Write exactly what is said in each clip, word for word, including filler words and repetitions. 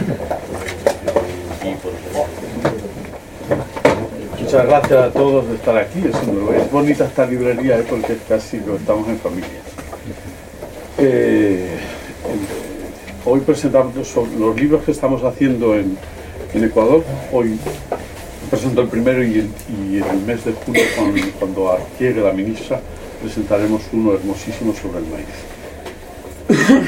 Muchas gracias a todos de estar aquí. Es, es bonita esta librería ¿eh? Porque casi estamos en familia. Eh, hoy presentamos los libros que estamos haciendo en, en Ecuador. Hoy presento el primero y, el, y en el mes de junio, cuando, cuando llegue la ministra, presentaremos uno hermosísimo sobre el maíz.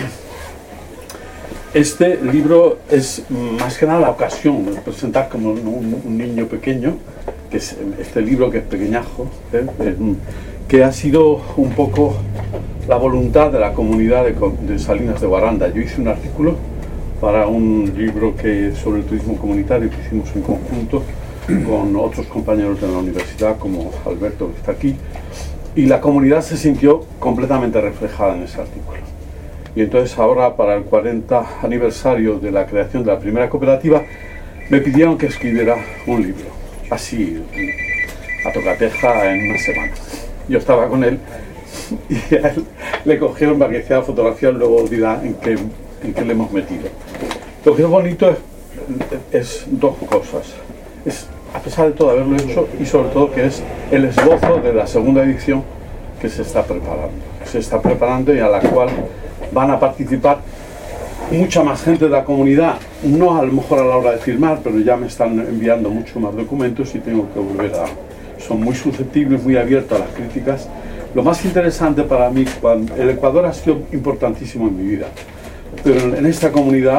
Este libro es más que nada la ocasión de presentar como un, un niño pequeño, que es este libro que es pequeñajo, ¿eh? que ha sido un poco la voluntad de la comunidad de, de Salinas de Guaranda. Yo hice un artículo para un libro que sobre el turismo comunitario que hicimos en conjunto con otros compañeros de la universidad, como Alberto, que está aquí, y la comunidad se sintió completamente reflejada en ese artículo. Y entonces ahora, para el cuarenta aniversario de la creación de la primera cooperativa, me pidieron que escribiera un libro, así, a tocateja, en una semana. Yo estaba con él y a él le cogieron para que hiciera la fotografía, luego dirá en qué, en qué le hemos metido. Lo que es bonito es, es dos cosas. Es, a pesar de todo haberlo hecho, y sobre todo que es el esbozo de la segunda edición que se está preparando. Que se está preparando y a la cual van a participar mucha más gente de la comunidad, no a lo mejor a la hora de firmar, pero ya me están enviando mucho más documentos y tengo que volver a... Son muy susceptibles, muy abiertos a las críticas. Lo más interesante para mí, cuando el Ecuador ha sido importantísimo en mi vida, pero en esta comunidad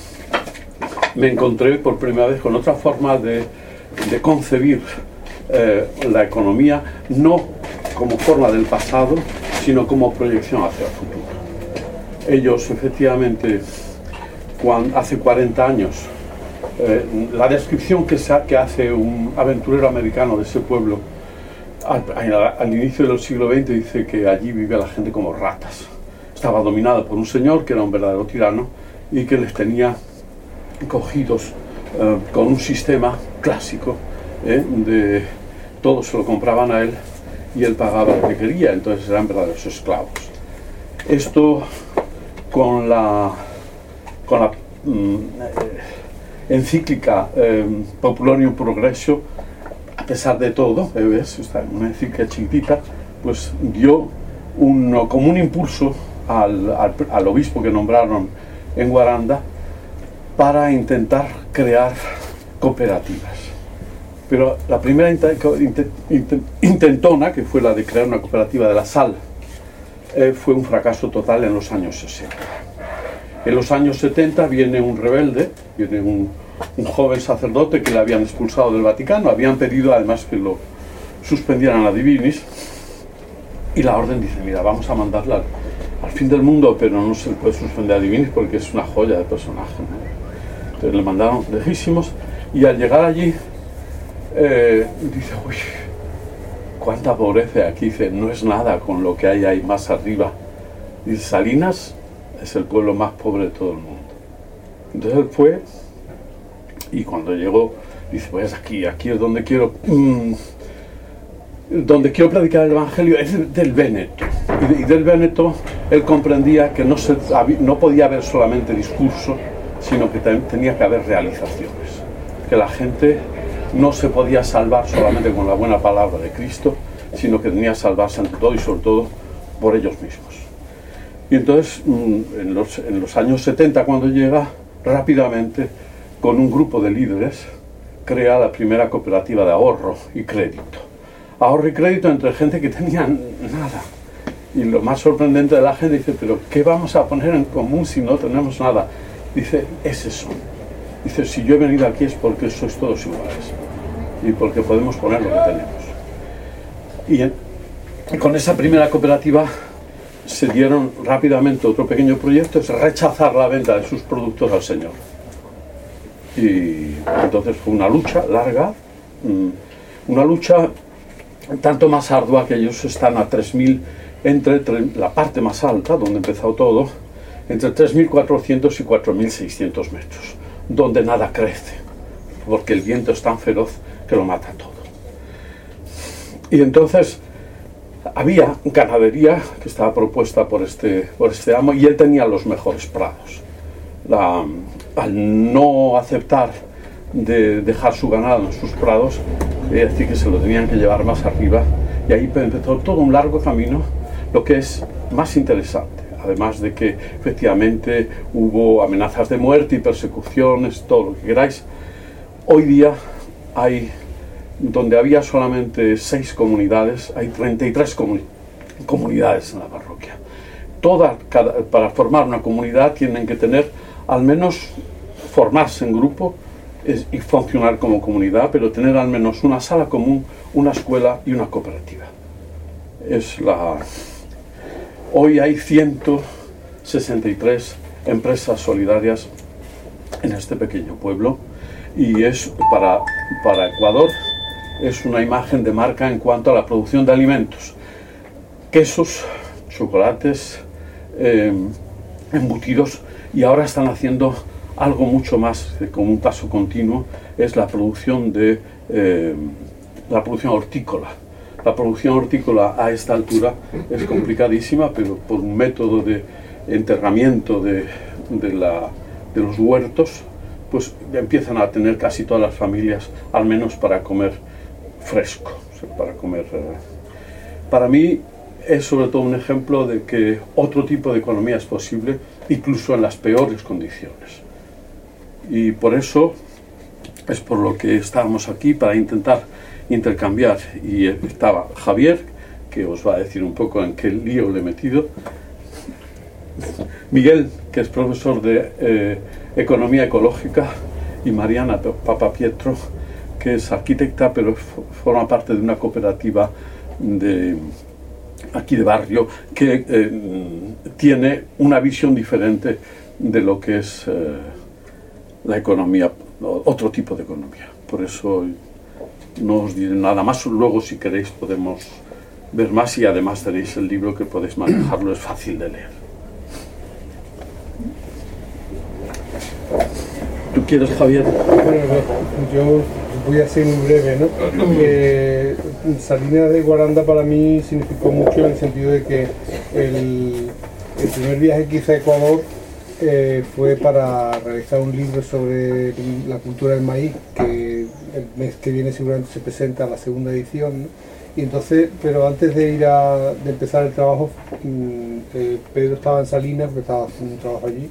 me encontré por primera vez con otra forma de, de concebir eh, la economía, no como forma del pasado, sino como proyección hacia el futuro. Ellos, efectivamente, cuando, hace cuarenta años, eh, la descripción que, se, que hace un aventurero americano de ese pueblo al, al, al inicio del siglo veinte, dice que allí vive la gente como ratas. Estaba dominada por un señor que era un verdadero tirano y que les tenía cogidos eh, con un sistema clásico eh, de todo se lo compraban a él y él pagaba lo que quería, entonces eran verdaderos esclavos. Esto con la, con la mm, eh, encíclica eh, Popularium Progressio, a pesar de todo, eh, ¿ves? Está una encíclica chiquitita, pues dio un, como un impulso al, al, al obispo que nombraron en Guaranda para intentar crear cooperativas. Pero la primera intent, intent, intentona, que fue la de crear una cooperativa de la sal, eh, fue un fracaso total en los años sesenta. En los años setenta viene un rebelde, viene un, un joven sacerdote que le habían expulsado del Vaticano, habían pedido además que lo suspendieran a Divinis, y la orden dice, mira, vamos a mandarla al, al fin del mundo, pero no se le puede suspender a Divinis porque es una joya de personaje, ¿no? Entonces le mandaron lejísimos, y al llegar allí eh, dice, uy, cuánta pobreza aquí. Dice, no es nada con lo que hay ahí más arriba. Dice, Salinas es el pueblo más pobre de todo el mundo. Entonces él fue, y cuando llegó dice, pues aquí, aquí es donde quiero mmm, donde quiero predicar el evangelio, es del Véneto. Y, de, y del Véneto él comprendía que no, se, no podía haber solamente discurso, sino que tenía que haber realizaciones, que la gente no se podía salvar solamente con la buena palabra de Cristo, sino que tenía que salvarse ante todo y sobre todo por ellos mismos. Y entonces en los, en los años setenta, cuando llega, rápidamente con un grupo de líderes crea la primera cooperativa de ahorro y crédito. Ahorro y crédito entre gente que tenía nada. Y lo más sorprendente de la gente dice, pero ¿qué vamos a poner en común si no tenemos nada? Dice, es eso. Dice, si yo he venido aquí es porque sois todos iguales y porque podemos poner lo que tenemos. Y, en, y con esa primera cooperativa se dieron rápidamente otro pequeño proyecto, es rechazar la venta de sus productos al Señor. Y entonces fue una lucha larga, una lucha tanto más ardua que ellos están a tres mil, entre la parte más alta, donde empezó todo, entre tres mil cuatrocientos y cuatro mil seiscientos metros, donde nada crece, porque el viento es tan feroz que lo mata todo. Y entonces había ganadería que estaba propuesta por este, por este amo, y él tenía los mejores prados. La, al no aceptar de dejar su ganado en sus prados, es decir, que se lo tenían que llevar más arriba, y ahí empezó todo un largo camino, lo que es más interesante, además de que efectivamente hubo amenazas de muerte y persecuciones, todo lo que queráis. Hoy día hay, donde había solamente seis comunidades, hay treinta y tres comuni- comunidades en la parroquia. Todas, cada, para formar una comunidad tienen que tener, al menos formarse en grupo es, y funcionar como comunidad, pero tener al menos una sala común, una escuela y una cooperativa. Es la... Hoy hay ciento sesenta y tres empresas solidarias en este pequeño pueblo, y es para, para Ecuador es una imagen de marca en cuanto a la producción de alimentos, quesos, chocolates, eh, embutidos, y ahora están haciendo algo mucho más, como un paso continuo, es la producción de eh, la producción hortícola. La producción hortícola a esta altura es complicadísima, pero por un método de enterramiento de, de, la, de los huertos, pues empiezan a tener casi todas las familias, al menos para comer fresco, o sea, para comer. Eh. Para mí es sobre todo un ejemplo de que otro tipo de economía es posible, incluso en las peores condiciones. Y por eso es por lo que estábamos aquí, para intentar intercambiar. Y estaba Javier, que os va a decir un poco en qué lío le he metido, Miguel, que es profesor de eh, Economía Ecológica, y Mariana Papapietro, que es arquitecta, pero forma parte de una cooperativa de aquí de barrio, que eh, tiene una visión diferente de lo que es eh, la economía, otro tipo de economía. Por eso no os diré nada más. Luego, si queréis, podemos ver más, y además tenéis el libro que podéis manejarlo, es fácil de leer. ¿Tú quieres, Javier? Bueno, yo voy a ser muy breve, ¿no? Eh, Salinas de Guaranda para mí significó mucho, en el sentido de que el, el primer viaje que hice a Ecuador eh, fue para realizar un libro sobre la cultura del maíz, que el mes que viene seguramente se presenta la segunda edición, ¿no? Y entonces, pero antes de ir a de empezar el trabajo, eh, Pedro estaba en Salinas, porque estaba haciendo un trabajo allí,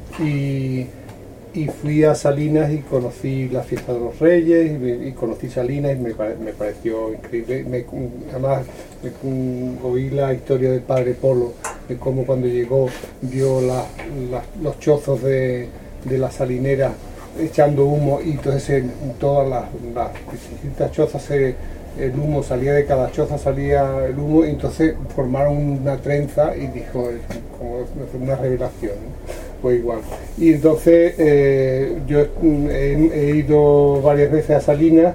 y y fui a Salinas y conocí la fiesta de los Reyes, y, me, y conocí Salinas y me, me pareció increíble. Me, además me, oí la historia del padre Polo, de cómo cuando llegó vio la, la, los chozos de, de la salinera echando humo, y entonces en todas las, las distintas chozas se, el humo salía de cada choza, salía el humo, y entonces formaron una trenza, y dijo, como una revelación, ¿no? Pues igual. Y entonces eh, yo he, he ido varias veces a Salinas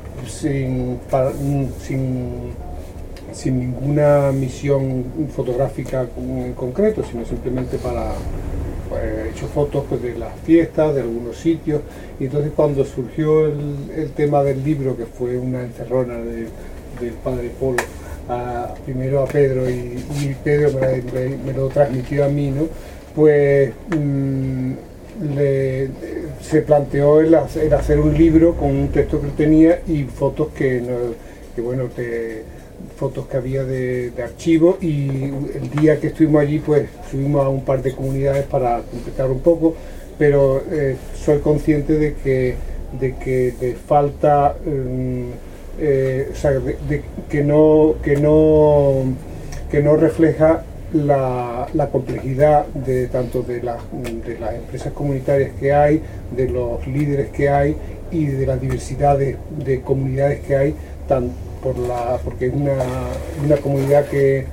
sin, para, sin, sin ninguna misión fotográfica en concreto, sino simplemente para, pues, he hecho fotos pues, de las fiestas, de algunos sitios. Y entonces cuando surgió el, el tema del libro, que fue una encerrona de, del padre Polo, a, primero a Pedro, y, y Pedro me, me, me lo transmitió a mí, ¿no? Pues mmm, le, se planteó el hacer, el hacer un libro con un texto que él tenía y fotos que, no, que bueno, te, fotos que había de, de archivo, y el día que estuvimos allí pues subimos a un par de comunidades para completar un poco, pero eh, soy consciente de que, de que de falta, um, eh, o sea, de, de, que no, que no, que no refleja La, la complejidad de tanto de, la, de las empresas comunitarias que hay, de los líderes que hay, y de la diversidad de, de comunidades que hay, tan por la, porque es una, una comunidad que,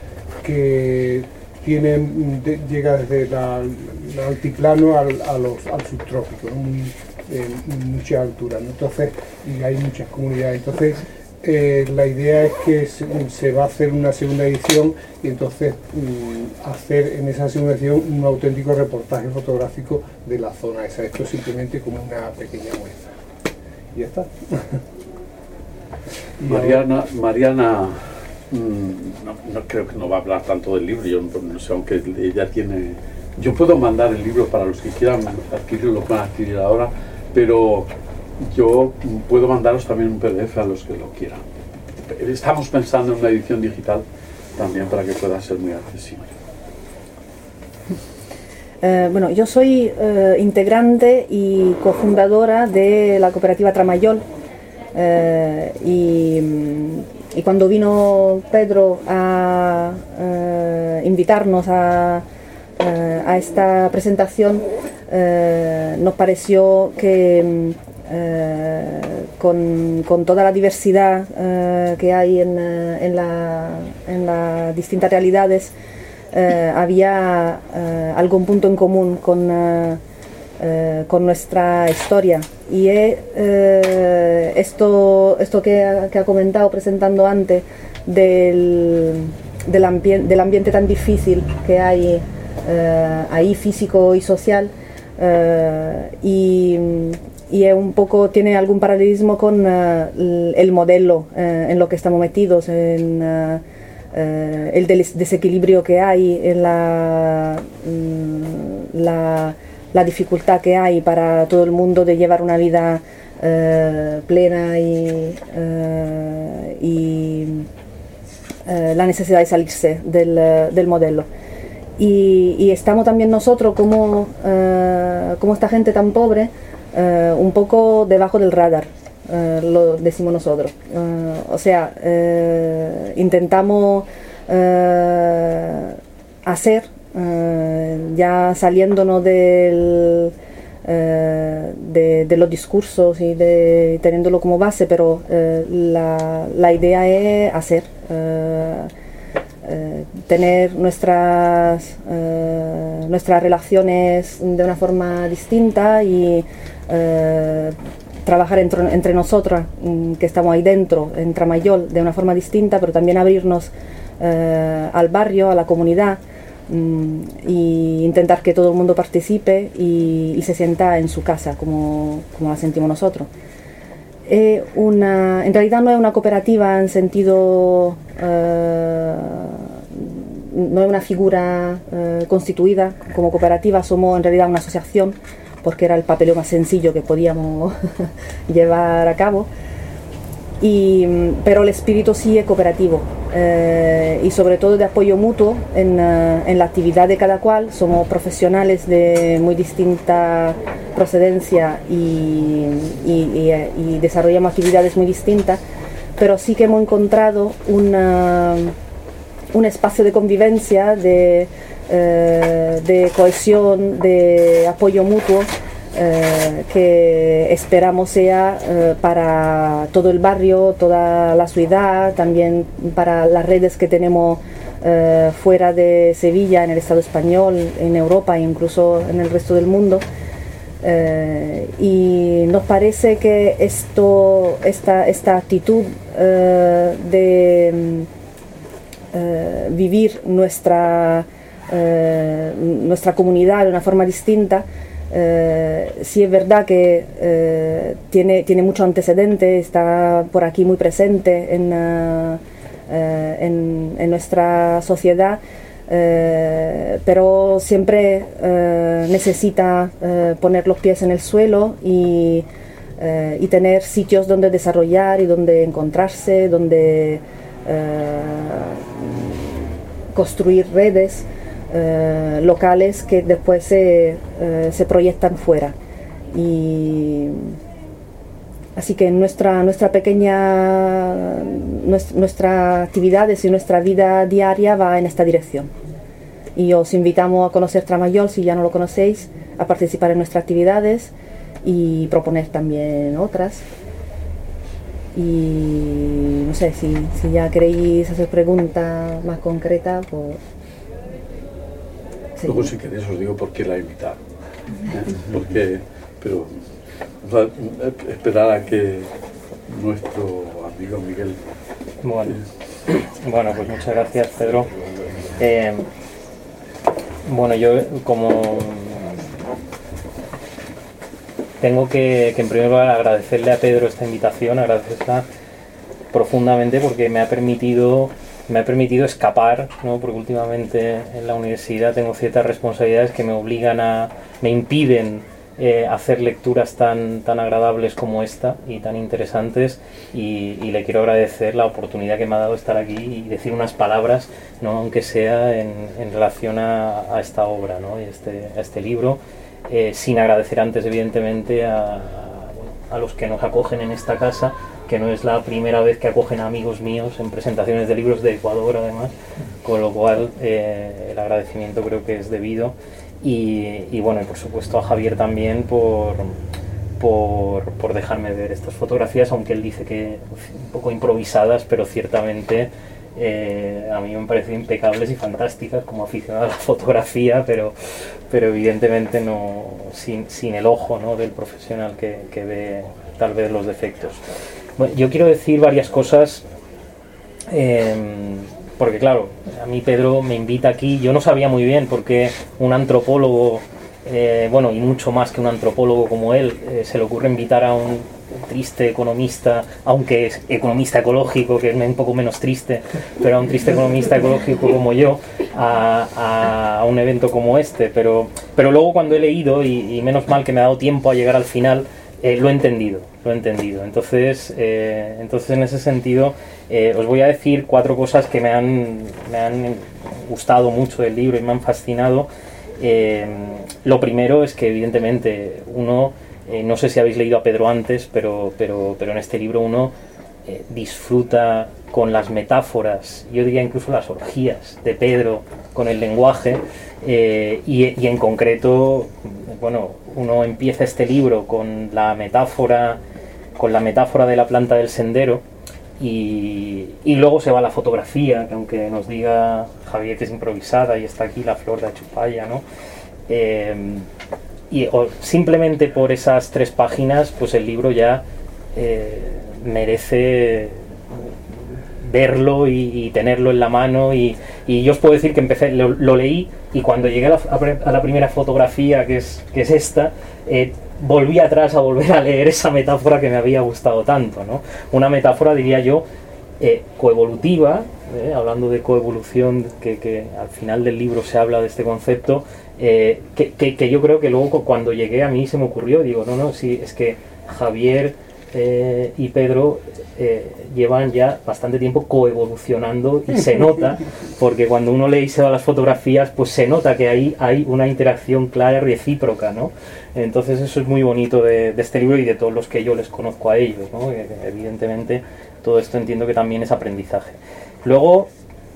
que tiene, de, llega desde la, el altiplano al, a los, al subtrópico, ¿no? Muy, eh, mucha altura, ¿no? Entonces, y hay muchas comunidades. Entonces, Eh, la idea es que se, se va a hacer una segunda edición, y entonces mm, hacer en esa segunda edición un auténtico reportaje fotográfico de la zona esa. Esto es simplemente como una pequeña muestra. Y ya está. y Mariana, ahora... Mariana mmm, no, no creo que no va a hablar tanto del libro, yo no, no sé, aunque ella tiene Yo puedo mandar el libro para los que quieran adquirirlo, lo pueden adquirir ahora, pero yo puedo mandaros también un P D F a los que lo quieran. Estamos pensando en una edición digital también para que pueda ser muy accesible. Eh, bueno, yo soy eh, integrante y cofundadora de la cooperativa Tramayol, eh, y, y cuando vino Pedro a eh, invitarnos a, eh, a esta presentación, eh, nos pareció que eh, con, con toda la diversidad eh, que hay en, en, la, en las distintas realidades, Eh, había eh, algún punto en común con, eh, eh, con nuestra historia, y eh, esto, esto que, ha, que ha comentado presentando antes del, del, ambien del ambiente tan difícil que hay eh, ahí, físico y social, eh, y, y es un poco, tiene algún paralelismo con uh, el modelo uh, en lo que estamos metidos, en uh, uh, el des desequilibrio que hay, en la, um, la, la dificultad que hay para todo el mundo de llevar una vida uh, plena y, uh, y uh, la necesidad de salirse del, uh, del modelo. Y, y estamos también nosotros como, uh, como esta gente tan pobre, Uh, un poco debajo del radar, uh, lo decimos nosotros. Uh, o sea, uh, intentamos uh, hacer, uh, ya saliéndonos del, uh, de, de los discursos y de, teniéndolo como base, pero uh, la, la idea es hacer, uh, uh, tener nuestras, uh, nuestras relaciones de una forma distinta y Eh, trabajar entre, entre nosotras, mm, que estamos ahí dentro, en Tramayol, de una forma distinta, pero también abrirnos eh, al barrio, a la comunidad, mm, y intentar que todo el mundo participe y, y se sienta en su casa, como, como la sentimos nosotros. Es una, en realidad no es una cooperativa en sentido, eh, no es una figura eh, constituida como cooperativa, somos en realidad una asociación, porque era el papeleo más sencillo que podíamos llevar a cabo, y, pero el espíritu sí es cooperativo, eh, y sobre todo de apoyo mutuo en, uh, en la actividad de cada cual. Somos profesionales de muy distinta procedencia y, y, y, y desarrollamos actividades muy distintas, pero sí que hemos encontrado una, un espacio de convivencia, de Eh, de cohesión, de apoyo mutuo, eh, que esperamos sea eh, para todo el barrio, toda la ciudad, también para las redes que tenemos eh, fuera de Sevilla, en el Estado español, en Europa e incluso en el resto del mundo. Eh, y nos parece que esto, esta, esta actitud eh, de eh, vivir nuestra Eh, nuestra comunidad de una forma distinta, eh, sí es verdad que eh, tiene, tiene mucho antecedente, está por aquí muy presente en, uh, eh, en, en nuestra sociedad, eh, pero siempre eh, necesita eh, poner los pies en el suelo y, eh, y tener sitios donde desarrollar y donde encontrarse, donde eh, construir redes Eh, locales que después se, eh, se proyectan fuera. Y así que nuestra, nuestra pequeña nuestra, nuestras actividades y nuestra vida diaria va en esta dirección, y os invitamos a conocer Tramayol si ya no lo conocéis, a participar en nuestras actividades y proponer también otras. Y no sé, si, si ya queréis hacer preguntas más concretas, pues sí. Luego, si queréis, os digo por qué la he invitado. ¿eh? Porque, pero, o sea, esperar a que nuestro amigo Miguel... Bueno, bueno pues muchas gracias, Pedro. Eh, bueno, yo como... Tengo que, que en primer lugar agradecerle a Pedro esta invitación, agradecerla profundamente porque me ha permitido me ha permitido escapar, ¿no? Porque últimamente en la universidad tengo ciertas responsabilidades que me obligan a, me impiden eh, hacer lecturas tan, tan agradables como esta y tan interesantes, y, y le quiero agradecer la oportunidad que me ha dado estar aquí y decir unas palabras, ¿no? Aunque sea en, en relación a, a esta obra, ¿no? Y este, a este libro, eh, sin agradecer antes evidentemente a, a, a los que nos acogen en esta casa, que no es la primera vez que acogen a amigos míos en presentaciones de libros de Ecuador además, con lo cual eh, el agradecimiento creo que es debido. Y, y bueno, y por supuesto a Javier también por, por, por dejarme ver estas fotografías, aunque él dice que un poco improvisadas, pero ciertamente eh, a mí me parecen impecables y fantásticas como aficionado a la fotografía, pero, pero evidentemente no sin, sin el ojo, ¿no? del profesional que, que ve tal vez los defectos. Bueno, yo quiero decir varias cosas. Eh, Porque claro, a mí Pedro me invita aquí, yo no sabía muy bien por qué un antropólogo, eh, bueno, y mucho más que un antropólogo como él, eh, se le ocurre invitar a un triste economista, aunque es economista ecológico, que es un poco menos triste, pero a un triste economista ecológico como yo, a, a un evento como este. Pero, pero luego cuando he leído, y, y menos mal que me ha dado tiempo a llegar al final, Eh, lo he entendido, lo he entendido. Entonces, eh, entonces en ese sentido, eh, os voy a decir cuatro cosas que me han, me han gustado mucho del libro y me han fascinado. Eh, lo primero es que evidentemente uno, eh, no sé si habéis leído a Pedro antes, pero, pero, pero en este libro uno eh, disfruta con las metáforas, yo diría incluso las orgías de Pedro con el lenguaje, eh, y, y en concreto, bueno, uno empieza este libro con la metáfora, con la metáfora de la planta del sendero, y, y luego se va a la fotografía, que aunque nos diga Javier que es improvisada y está aquí la flor de Achupalla, ¿no? Eh, y o, simplemente por esas tres páginas, pues el libro ya eh, merece verlo y, y tenerlo en la mano, y, y yo os puedo decir que empecé, lo, lo leí, y cuando llegué a la, a la primera fotografía, que es, que es esta, eh, volví atrás a volver a leer esa metáfora que me había gustado tanto, ¿no? Una metáfora, diría yo, eh, coevolutiva, eh, hablando de coevolución, que, que al final del libro se habla de este concepto, eh, que, que, que yo creo que luego cuando llegué a mí se me ocurrió, digo, no, no, sí, es que Javier eh, y Pedro eh, llevan ya bastante tiempo coevolucionando, y se nota, porque cuando uno lee y se va a las fotografías, pues se nota que ahí hay una interacción clara y recíproca, ¿no? Entonces eso es muy bonito de, de este libro y de todos los que yo les conozco a ellos, ¿no? Que, que evidentemente todo esto entiendo que también es aprendizaje. Luego,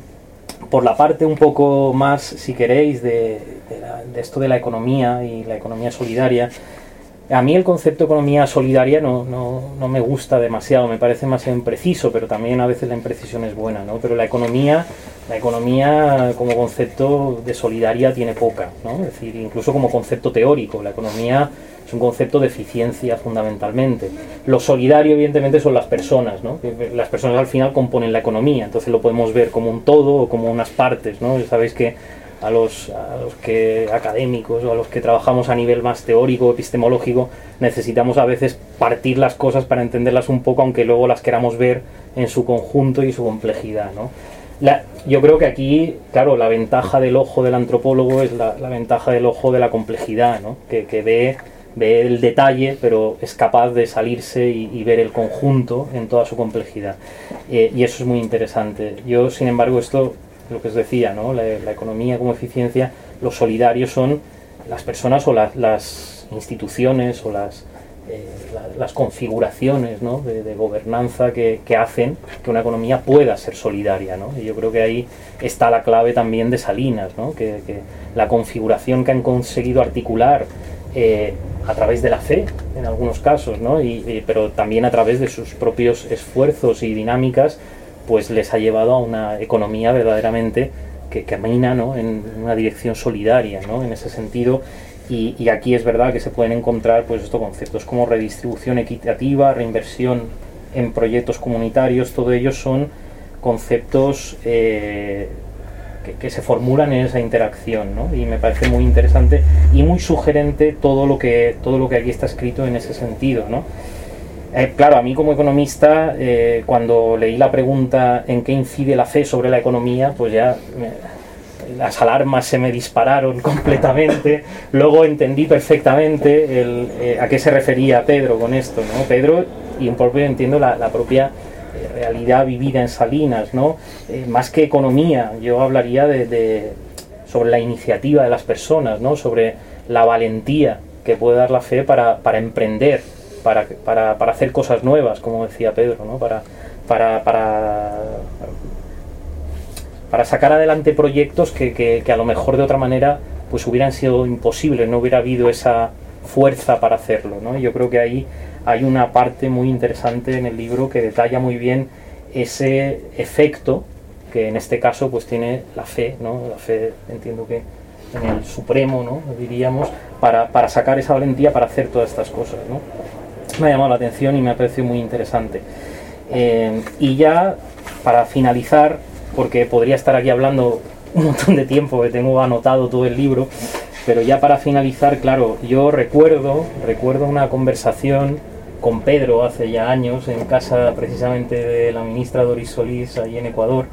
por la parte un poco más, si queréis, de, de, la, de esto de la economía y la economía solidaria, a mí el concepto de economía solidaria no, no, no me gusta demasiado, me parece demasiado impreciso, pero también a veces la imprecisión es buena, ¿no? Pero la economía, la economía como concepto de solidaria tiene poca, ¿no? Es decir, incluso como concepto teórico, la economía es un concepto de eficiencia fundamentalmente. Lo solidario evidentemente son las personas, ¿no? Las personas al final componen la economía, entonces lo podemos ver como un todo o como unas partes, ¿no? Sabéis que a los, a los que académicos o a los que trabajamos a nivel más teórico, epistemológico, necesitamos a veces partir las cosas para entenderlas un poco, aunque luego las queramos ver en su conjunto y su complejidad, ¿no? La, yo creo que aquí, claro, la ventaja del ojo del antropólogo es la, la ventaja del ojo de la complejidad, ¿no? Que, que ve, ve el detalle, pero es capaz de salirse y, y ver el conjunto en toda su complejidad. Eh, y eso es muy interesante. Yo, sin embargo, esto, lo que os decía, ¿no? La, la economía como eficiencia, los solidarios son las personas o la, las instituciones o las, eh, la, las configuraciones, ¿no? de, de gobernanza que, que hacen que una economía pueda ser solidaria, ¿no? Y yo creo que ahí está la clave también de Salinas, ¿no? que, que la configuración que han conseguido articular eh, a través de la fe en algunos casos, ¿no? y, y, pero también a través de sus propios esfuerzos y dinámicas, pues les ha llevado a una economía verdaderamente que camina, ¿no? en una dirección solidaria, ¿no? en ese sentido, y, y aquí es verdad que se pueden encontrar pues estos conceptos como redistribución equitativa, reinversión en proyectos comunitarios, todo ello son conceptos eh, que, que se formulan en esa interacción, ¿no? Y me parece muy interesante y muy sugerente todo lo que, todo lo que aquí está escrito en ese sentido, ¿no? Eh, claro, a mí como economista, eh, cuando leí la pregunta ¿en qué incide la fe sobre la economía?, pues ya me, las alarmas se me dispararon completamente. Luego entendí perfectamente el, eh, a qué se refería Pedro con esto, ¿no? Pedro, y un poco entiendo la, la propia eh, realidad vivida en Salinas, ¿no? Eh, más que economía, yo hablaría de, de, sobre la iniciativa de las personas, ¿no? Sobre la valentía que puede dar la fe para, para emprender, Para, para, para hacer cosas nuevas, como decía Pedro, ¿no? para, para, para, para sacar adelante proyectos que, que, que a lo mejor de otra manera pues hubieran sido imposibles, no hubiera habido esa fuerza para hacerlo, ¿no? Y yo creo que ahí hay una parte muy interesante en el libro que detalla muy bien ese efecto que en este caso pues tiene la fe, ¿no? La fe, entiendo que en el Supremo, ¿no? Diríamos, para, para sacar esa valentía para hacer todas estas cosas, ¿no? Me ha llamado la atención y me ha parecido muy interesante. Eh, y ya para finalizar, porque podría estar aquí hablando un montón de tiempo, que tengo anotado todo el libro, pero ya para finalizar, claro, yo recuerdo, recuerdo una conversación con Pedro hace ya años en casa precisamente de la ministra Doris Solís, allí en Ecuador,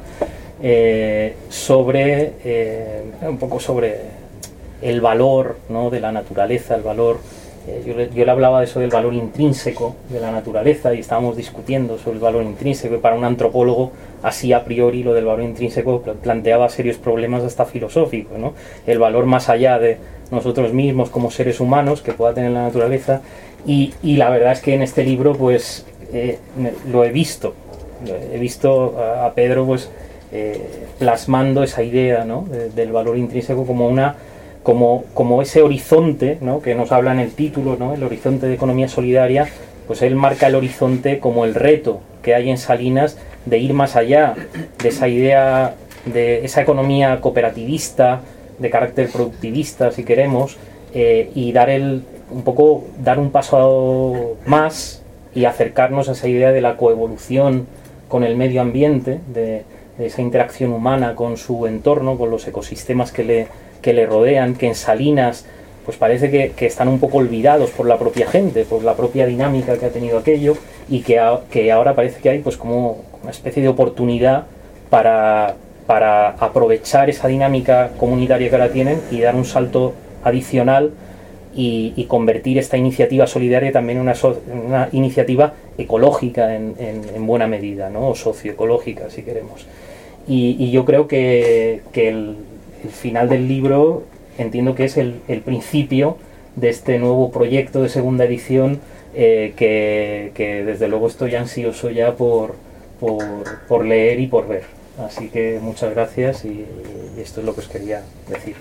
eh, sobre eh, un poco sobre el valor, ¿no?, de la naturaleza, el valor. Yo le, yo le hablaba de eso del valor intrínseco de la naturaleza y estábamos discutiendo sobre el valor intrínseco, y para un antropólogo así a priori lo del valor intrínseco planteaba serios problemas hasta filosóficos, ¿no? El valor más allá de nosotros mismos como seres humanos que pueda tener la naturaleza, y, y la verdad es que en este libro pues eh, lo he visto, he visto a, a Pedro pues eh, plasmando esa idea, ¿no?, de, del valor intrínseco como una Como, como ese horizonte, ¿no?, que nos habla en el título, ¿no?, el horizonte de economía solidaria, pues él marca el horizonte como el reto que hay en Salinas de ir más allá de esa idea, de esa economía cooperativista, de carácter productivista, si queremos, eh, y dar el, un poco, dar un paso más y acercarnos a esa idea de la coevolución con el medio ambiente, de, de esa interacción humana con su entorno, con los ecosistemas que le que le rodean, que en Salinas pues parece que, que están un poco olvidados por la propia gente, por la propia dinámica que ha tenido aquello, y que, a, que ahora parece que hay pues como una especie de oportunidad para, para aprovechar esa dinámica comunitaria que ahora tienen y dar un salto adicional y, y convertir esta iniciativa solidaria también en una, so, en una iniciativa ecológica en, en, en buena medida, ¿no?, o socioecológica si queremos. Y, y yo creo que, que el El final del libro entiendo que es el, el principio de este nuevo proyecto de segunda edición, eh, que, que desde luego estoy ansioso ya por, por, por leer y por ver. Así que muchas gracias y, y esto es lo que os quería decir.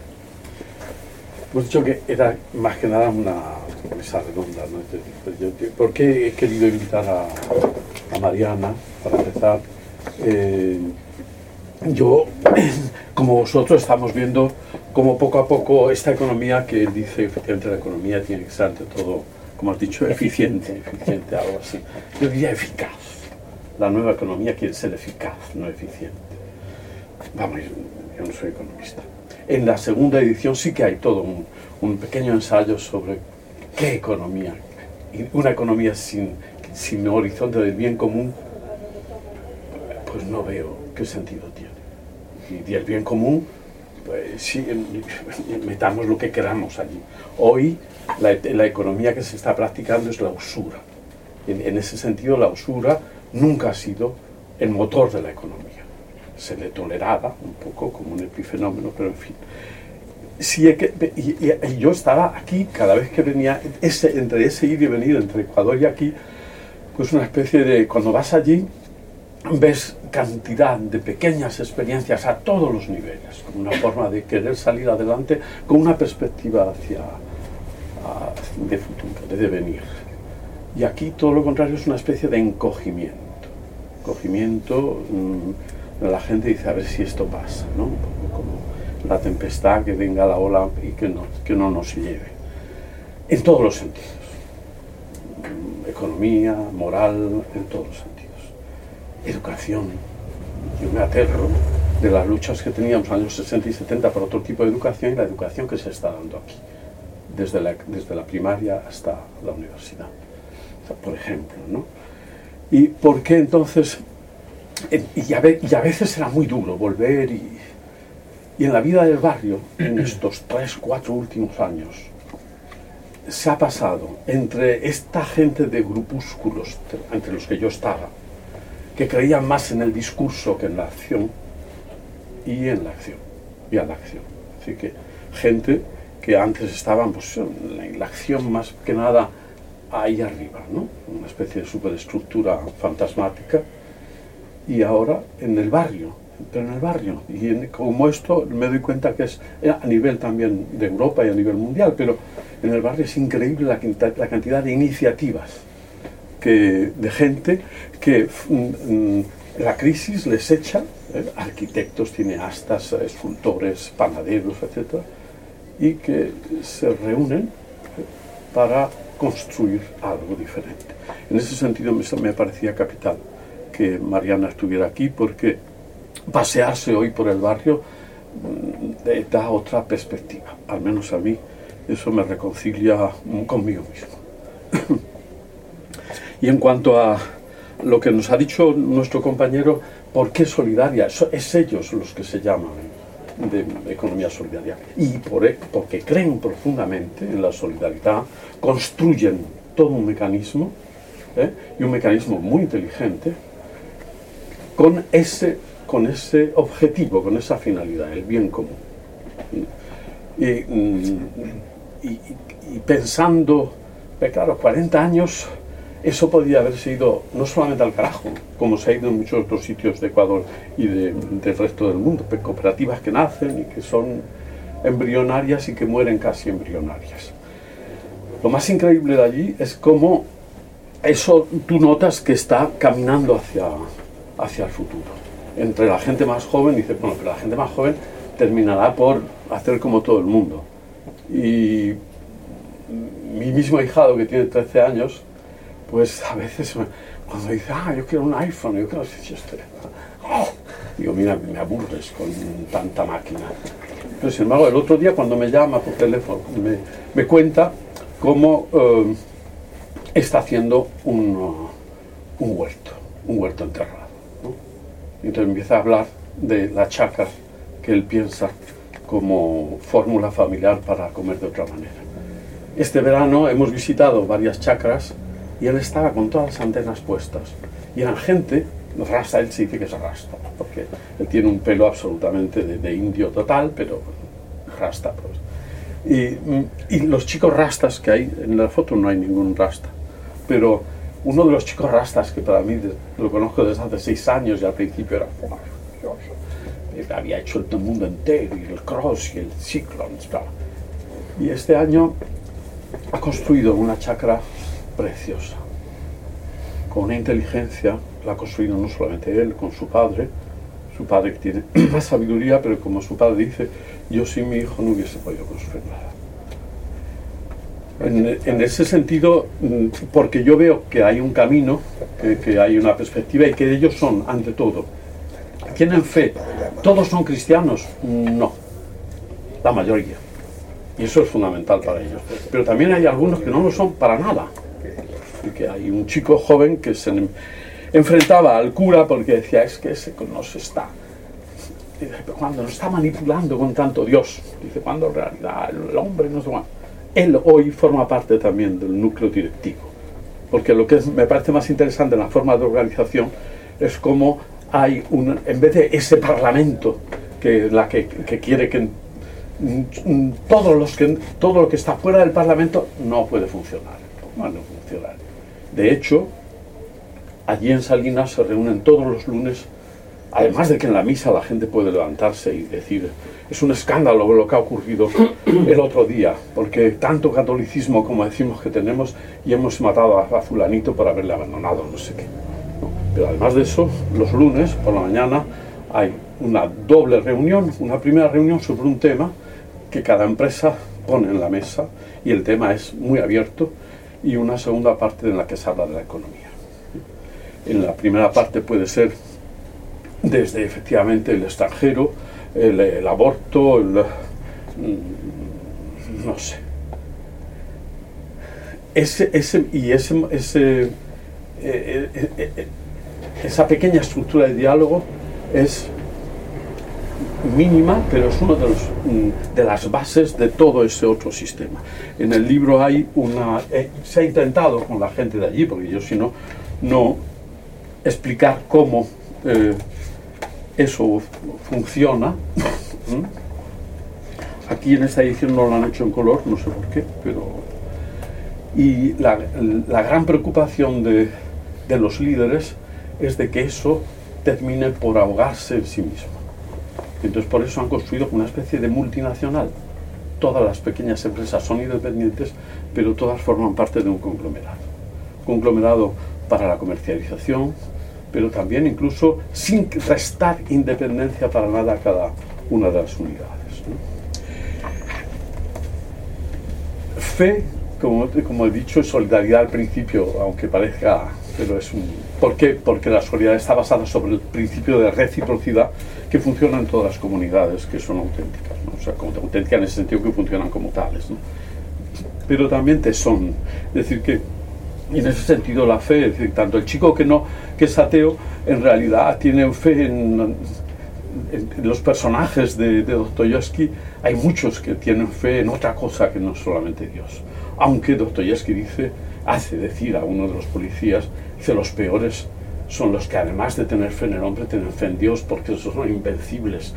Hemos dicho que era más que nada una mesa redonda, ¿no? ¿Por qué he querido invitar a, a Mariana para empezar? Eh, Yo, como vosotros, estamos viendo cómo poco a poco esta economía, que dice efectivamente la economía tiene que ser de todo, como has dicho, eficiente, eficiente, algo así. Yo diría eficaz. La nueva economía quiere ser eficaz, no eficiente. Vamos, yo no soy economista. En la segunda edición sí que hay todo un, un pequeño ensayo sobre qué economía. Una economía sin, sin horizonte del bien común, pues no veo qué sentido tiene. Y el bien común, pues sí, metamos lo que queramos allí. Hoy la, la economía que se está practicando es la usura. En, en ese sentido, la usura nunca ha sido el motor de la economía. Se le toleraba un poco como un epifenómeno, pero en fin. Sí, y, y, y yo estaba aquí cada vez que venía, ese, entre ese ir y venir, entre Ecuador y aquí, pues una especie de, cuando vas allí, ves cantidad de pequeñas experiencias a todos los niveles, como una forma de querer salir adelante con una perspectiva hacia a, de futuro, de devenir. Y aquí todo lo contrario, es una especie de encogimiento. Encogimiento, mmm, la gente dice a ver si esto pasa, ¿no? Un poco como la tempestad, que venga la ola y que no, que no nos lleve. En todos los sentidos. Economía, moral, en todos los sentidos. Educación. Yo me aterro de las luchas que teníamos en los años sesenta y setenta por otro tipo de educación y la educación que se está dando aquí, desde la, desde la primaria hasta la universidad. por ejemplo, ¿no? ¿Y por qué entonces? Y a, ve, y a veces era muy duro volver y, y en la vida del barrio, en estos tres, cuatro últimos años, se ha pasado entre esta gente de grupúsculos, entre los que yo estaba, que creían más en el discurso que en la acción, y en la acción, y a la acción. Así que gente que antes estaban pues, en la acción más que nada ahí arriba, ¿no? Una especie de superestructura fantasmática, y ahora en el barrio, pero en el barrio, y en, como esto me doy cuenta que es a nivel también de Europa y a nivel mundial, pero en el barrio es increíble la, la cantidad de iniciativas que, de gente que mm, la crisis les echa, ¿eh? Arquitectos, cineastas, escultores, panaderos, etcétera, y que se reúnen para construir algo diferente. En ese sentido me, me parecía capital que Mariana estuviera aquí, porque pasearse hoy por el barrio eh, da otra perspectiva, al menos a mí eso me reconcilia conmigo mismo. Y en cuanto a lo que nos ha dicho nuestro compañero, ¿por qué solidaria? Es ellos los que se llaman de, de economía solidaria, y por, porque creen profundamente en la solidaridad, construyen todo un mecanismo, ¿eh? y un mecanismo muy inteligente, con ese, con ese objetivo, con esa finalidad, el bien común. Y, y, y pensando, pues claro, cuarenta años, eso podría haberse ido no solamente al carajo, como se ha ido en muchos otros sitios de Ecuador y de, del resto del mundo, pues cooperativas que nacen y que son embrionarias y que mueren casi embrionarias. Lo más increíble de allí es cómo eso tú notas que está caminando hacia, hacia el futuro. Entre la gente más joven, dice, bueno, pero la gente más joven terminará por hacer como todo el mundo. Y mi mismo ahijado, que tiene trece años, pues a veces cuando dice, ah, yo quiero un iPhone, yo quiero decir, este, oh, digo, mira, me aburres con tanta máquina. Pero sin embargo, el otro día cuando me llama por teléfono, me, me cuenta cómo eh, está haciendo un, uh, un huerto, un huerto enterrado, ¿no? Y entonces empieza a hablar de la chacra que él piensa como fórmula familiar para comer de otra manera. Este verano hemos visitado varias chacras y él estaba con todas las antenas puestas. Y eran gente, rasta, él sí dice que es rasta, porque él tiene un pelo absolutamente de, de indio total, pero rasta, pues. Y, y los chicos rastas que hay, en la foto no hay ningún rasta, pero uno de los chicos rastas, que para mí lo conozco desde hace seis años y al principio era maravilloso, había hecho el mundo entero, y el cross y el ciclón, y este año ha construido una chacra preciosa, con una inteligencia, la ha construido no solamente él, con su padre, su padre que tiene más sabiduría, pero como su padre dice, yo sin mi hijo no hubiese podido construir nada. En, en ese sentido, porque yo veo que hay un camino, que, que hay una perspectiva, y que ellos son, ante todo, tienen fe. ¿Todos son cristianos? No, la mayoría. Y eso es fundamental para ellos. Pero también hay algunos que no lo son para nada. Y que hay un chico joven que se enfrentaba al cura porque decía, es que ese nos está, dice, cuando nos está manipulando con tanto Dios, dice, cuando en realidad el hombre no se va. Él hoy forma parte también del núcleo directivo. Porque lo que es, me parece más interesante en la forma de organización es cómo hay un, en vez de ese parlamento que, la que, que quiere que todos los que todo lo que está fuera del parlamento no puede funcionar, no puede funcionar. De hecho, allí en Salinas se reúnen todos los lunes, además de que en la misa la gente puede levantarse y decir, es un escándalo lo que ha ocurrido el otro día, porque tanto catolicismo como decimos que tenemos, y hemos matado a, a fulanito por haberle abandonado, no sé qué. ¿No? Pero además de eso, los lunes por la mañana hay una doble reunión, una primera reunión sobre un tema que cada empresa pone en la mesa, y el tema es muy abierto, y una segunda parte en la que se habla de la economía. En la primera parte puede ser desde efectivamente el extranjero, el, el aborto, el, no sé. ese, ese, y ese, ese, eh, eh, eh, esa pequeña estructura de diálogo es mínima, pero es una de, los, de las bases de todo ese otro sistema. En el libro hay una... Eh, se ha intentado con la gente de allí, porque yo si no, no explicar cómo eh, eso funciona. Aquí en esta edición no lo han hecho en color, no sé por qué, pero... Y la, la gran preocupación de, de los líderes es de que eso termine por ahogarse en sí mismo. Entonces por eso han construido una especie de multinacional. Todas las pequeñas empresas son independientes, pero todas forman parte de un conglomerado. Conglomerado para la comercialización, pero también incluso sin restar independencia para nada a cada una de las unidades, ¿no? Fe, como, como he dicho, es solidaridad al principio, aunque parezca, pero es un... ¿Por qué? Porque la solidaridad está basada sobre el principio de reciprocidad que funciona en todas las comunidades que son auténticas, ¿no? O sea, como auténticas en ese sentido que funcionan como tales, ¿no? Pero también tesón, es decir que en ese sentido la fe, es decir, tanto el chico que no que es ateo en realidad tiene fe en, en, en los personajes de, de Dostoyevsky. Hay muchos que tienen fe en otra cosa que no solamente Dios, aunque Dostoyevsky dice, hace decir a uno de los policías que los peores son los que además de tener fe en el hombre tienen fe en Dios, porque esos son invencibles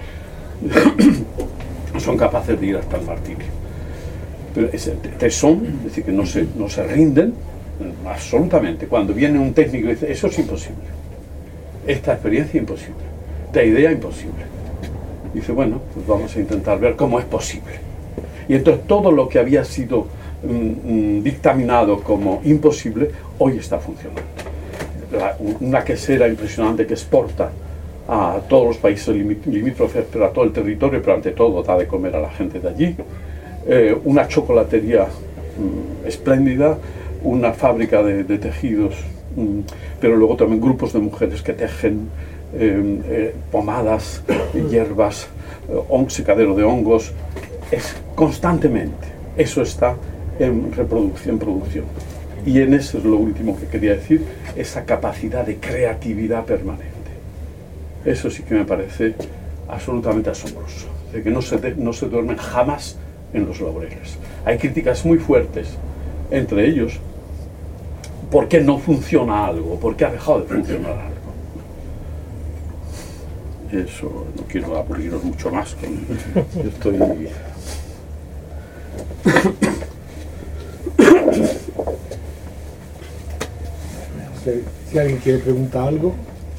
son capaces de ir hasta el martirio. Pero ese tesón, es decir, que no se, no se rinden absolutamente. Cuando viene un técnico y dice, eso es imposible, esta experiencia imposible, esta idea imposible, dice, bueno, pues vamos a intentar ver cómo es posible. Y entonces todo lo que había sido mm, dictaminado como imposible hoy está funcionando. La, una quesera impresionante que exporta a todos los países limítrofes, pero a todo el territorio, pero ante todo da de comer a la gente de allí. Eh, una chocolatería mm, espléndida, una fábrica de, de tejidos, mm, pero luego también grupos de mujeres que tejen eh, eh, pomadas, hierbas, eh, secadero de hongos. Es constantemente, eso está en reproducción, en producción. Y en eso es lo último que quería decir, esa capacidad de creatividad permanente. Eso sí que me parece absolutamente asombroso, de que no se, de, no se duermen jamás en los laureles. Hay críticas muy fuertes, entre ellos, ¿por qué no funciona algo? ¿Por qué ha dejado de funcionar algo? Eso, no quiero aburriros mucho más. Yo estoy... Si alguien quiere preguntar algo.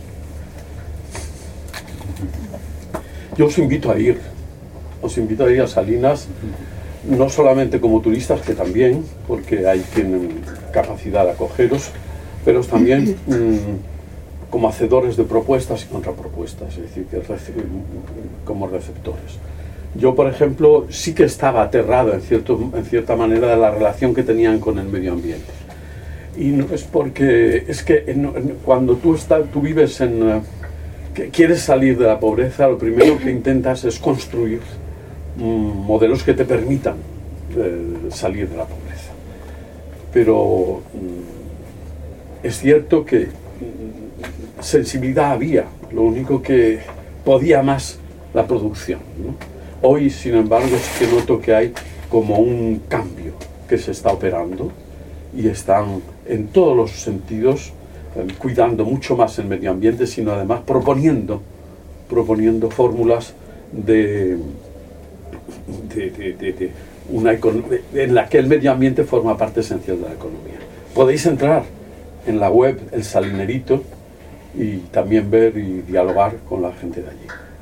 Yo os invito a ir, os invito a ir a Salinas, no solamente como turistas, que también, porque ahí tienen capacidad de acogeros, pero también mmm, como hacedores de propuestas y contrapropuestas, es decir, que como receptores. Yo, por ejemplo, sí que estaba aterrado en, cierto, en cierta manera de la relación que tenían con el medio ambiente. Y no es porque, es que en, en, cuando tú, estás, tú vives en... Uh, que quieres salir de la pobreza, lo primero que intentas es construir um, modelos que te permitan uh, salir de la pobreza. Pero um, es cierto que um, sensibilidad había, lo único que podía más la producción, ¿no? Hoy, sin embargo, es que noto que hay como un cambio que se está operando y están en todos los sentidos eh, cuidando mucho más el medio ambiente, sino además proponiendo, proponiendo fórmulas de, de, de, de, de una en la que el medio ambiente forma parte esencial de la economía. Podéis entrar en la web El Salinerito y también ver y dialogar con la gente de allí.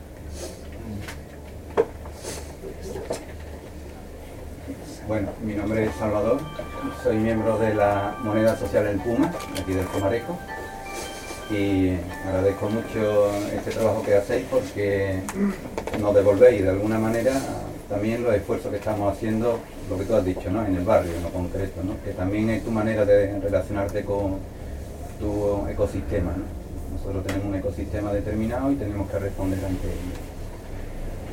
Bueno, mi nombre es Salvador, soy miembro de la Moneda Social El Puma, aquí del Comarejo, y agradezco mucho este trabajo que hacéis porque nos devolvéis de alguna manera también los esfuerzos que estamos haciendo, lo que tú has dicho, ¿no? En el barrio, en lo concreto, ¿no? Que también es tu manera de relacionarte con tu ecosistema, ¿no? Nosotros tenemos un ecosistema determinado y tenemos que responder ante ello.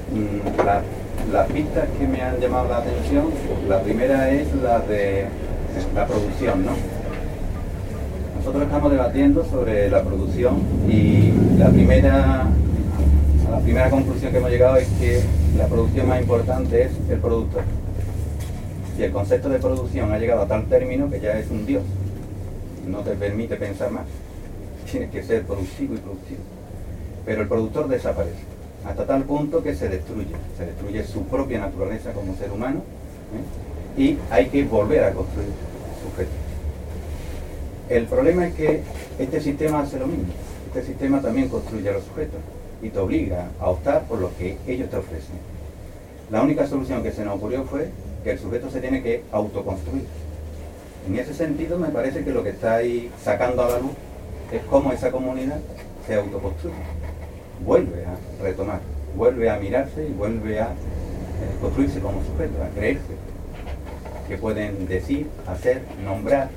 La, las pistas que me han llamado la atención, la primera es la de la producción, ¿no? Nosotros estamos debatiendo sobre la producción y la primera, la primera conclusión que hemos llegado es que la producción más importante es el productor. Si el concepto de producción ha llegado a tal término que ya es un dios, no te permite pensar más, tienes que ser productivo y productivo. Pero el productor desaparece, hasta tal punto que se destruye, se destruye su propia naturaleza como ser humano, ¿eh? Y hay que volver a construir sujetos. El problema es que este sistema hace lo mismo, este sistema también construye a los sujetos y te obliga a optar por lo que ellos te ofrecen. La única solución que se nos ocurrió fue que el sujeto se tiene que autoconstruir. En ese sentido me parece que lo que está ahí sacando a la luz es cómo esa comunidad se autoconstruye, vuelve a retomar, vuelve a mirarse y vuelve a eh, construirse como sujeto, a creerse que pueden decir, hacer, nombrar.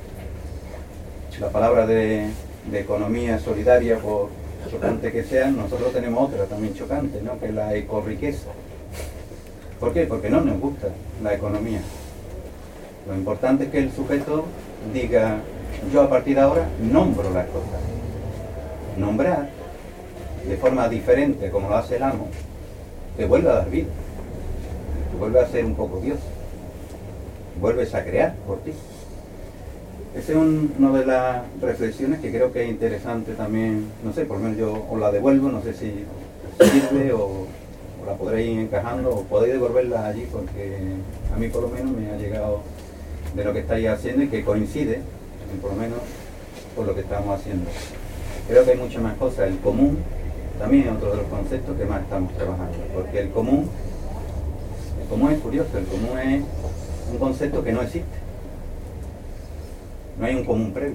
La palabra de, de economía solidaria, por chocante que sea, nosotros tenemos otra también chocante, ¿no? Que es la ecorriqueza. ¿Por qué? Porque no nos gusta la economía. Lo importante es que el sujeto diga, yo a partir de ahora nombro las cosas. Nombrar de forma diferente, como lo hace el amo, te vuelve a dar vida, te vuelve a ser un poco Dios, vuelves a crear por ti. Esa es un, una de las reflexiones que creo que es interesante también, no sé, por lo menos yo os la devuelvo, no sé si sirve o, o la podréis ir encajando o podéis devolverla allí, porque a mí por lo menos me ha llegado de lo que estáis haciendo y que coincide, por lo menos, con lo que estamos haciendo. Creo que hay muchas más cosas. El común también es otro de los conceptos que más estamos trabajando, porque el común, el común es curioso, el común es un concepto que no existe. No hay un común previo.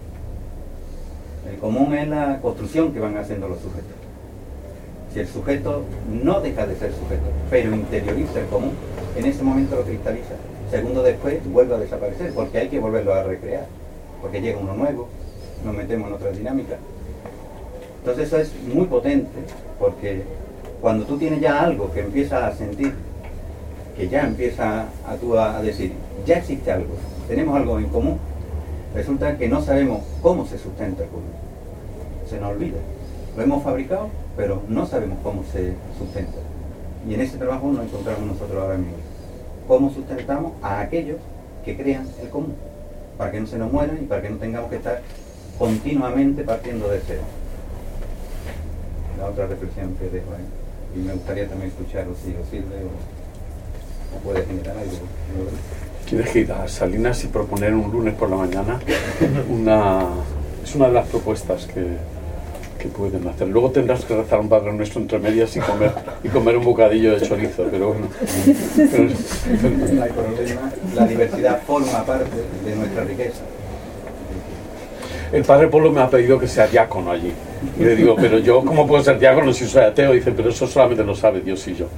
El común es la construcción que van haciendo los sujetos. Si el sujeto no deja de ser sujeto, pero interioriza el común, en ese momento lo cristaliza. Segundo después vuelve a desaparecer, porque hay que volverlo a recrear, porque llega uno nuevo, nos metemos en otra dinámica. Entonces eso es muy potente, porque cuando tú tienes ya algo que empiezas a sentir, que ya empieza a tú a decir, ya existe algo, tenemos algo en común, resulta que no sabemos cómo se sustenta el común. Se nos olvida. Lo hemos fabricado, pero no sabemos cómo se sustenta. Y en ese trabajo nos encontramos nosotros ahora mismo. ¿Cómo sustentamos a aquellos que crean el común? Para que no se nos mueran y para que no tengamos que estar continuamente partiendo de cero. La otra reflexión que dejo ahí. Y me gustaría también escucharlo si os sirve o, o puede generar algo. ¿Quieres ir a Salinas y proponer un lunes por la mañana? Una, es una de las propuestas que, que pueden hacer. Luego tendrás que rezar un Padre Nuestro entre medias y comer, y comer un bocadillo de chorizo, pero bueno. Pero, no hay problema, la diversidad forma parte de nuestra riqueza. El padre Polo me ha pedido que sea diácono allí. Y le digo, pero yo, ¿cómo puedo ser diácono si soy ateo? Dice, pero eso solamente lo sabe Dios y yo.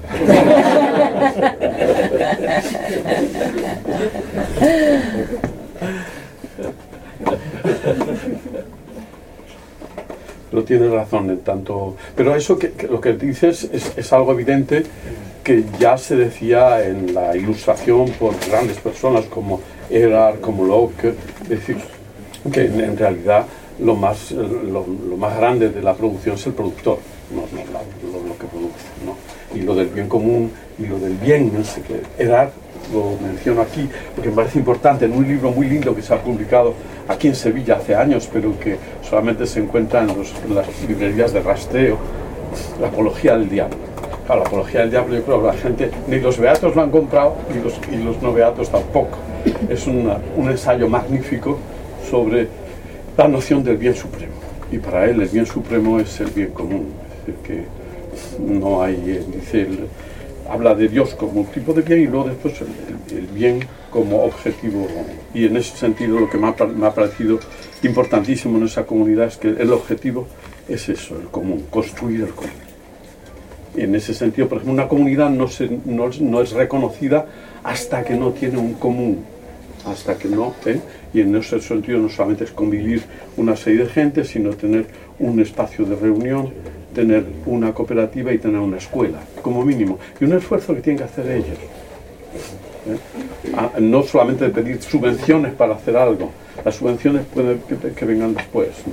Pero tienes razón en tanto. Pero eso que, que lo que dices es, es algo evidente que ya se decía en la Ilustración por grandes personas como Erard, como Locke, es decir, que en, en realidad lo más, lo, lo más grande de la producción es el productor, no, no la, lo, lo que produce, ¿no? Y lo del bien común y lo del bien, no sé qué. Erard lo menciono aquí porque me parece importante en un libro muy lindo que se ha publicado aquí en Sevilla hace años, pero que solamente se encuentra en, los, en las librerías de rastreo, La Apología del Diablo. Claro, La Apología del Diablo, yo creo que la gente, ni los beatos lo han comprado, ni los, y los no beatos tampoco. Es una, un ensayo magnífico sobre la noción del bien supremo, y para él el bien supremo es el bien común, es decir, que no hay, dice, el, habla de Dios como un tipo de bien y luego después el, el, el bien como objetivo, y en ese sentido lo que me ha, me ha parecido importantísimo en esa comunidad es que el objetivo es eso, el común, construir el común. Y en ese sentido, por ejemplo, una comunidad no, se, no, no es reconocida hasta que no tiene un común, hasta que no, ¿eh? Y en ese sentido no solamente es convivir una serie de gente, sino tener un espacio de reunión, tener una cooperativa y tener una escuela, como mínimo, y un esfuerzo que tienen que hacer ellos, ¿eh? a, no solamente de pedir subvenciones para hacer algo. Las subvenciones pueden que, que vengan después, ¿no?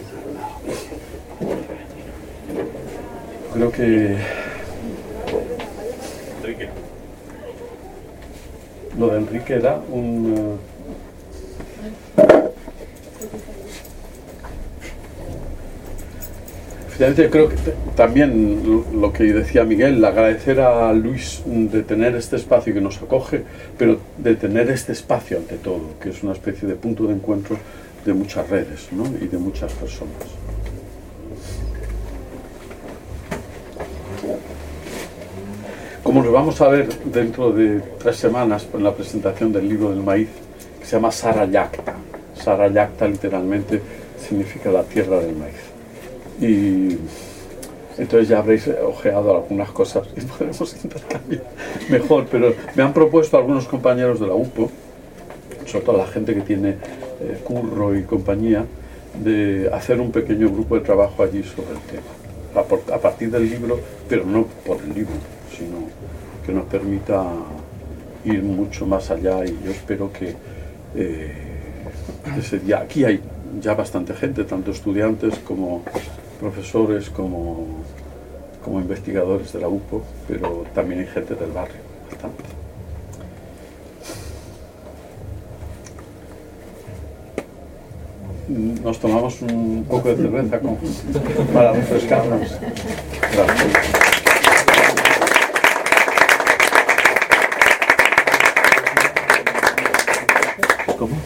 Creo que lo de Enrique era un... Uh, Efectivamente, creo que también lo que decía Miguel, agradecer a Luis de tener este espacio que nos acoge, pero de tener este espacio ante todo, que es una especie de punto de encuentro de muchas redes, ¿no? Y de muchas personas. Como nos vamos a ver dentro de tres semanas en la presentación del libro del maíz, que se llama Sarayacta. Sarayacta literalmente significa la tierra del maíz. Y entonces ya habréis ojeado algunas cosas y podremos intercambiar mejor, pero me han propuesto algunos compañeros de la U P O, sobre todo la gente que tiene eh, curro y compañía, de hacer un pequeño grupo de trabajo allí sobre el tema, a, por, a partir del libro, pero no por el libro, sino que nos permita ir mucho más allá, y yo espero que eh, ese día, aquí hay ya bastante gente, tanto estudiantes como profesores como, como investigadores de la U P O, pero también hay gente del barrio, bastante. Nos tomamos un poco de cerveza con, para refrescarnos. Gracias. ¿Cómo?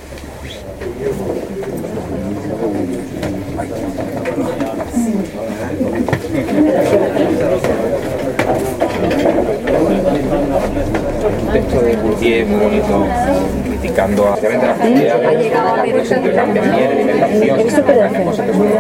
Texto de Bourdieu muy bonito, criticando a la comunidad, intercambio de alimentación,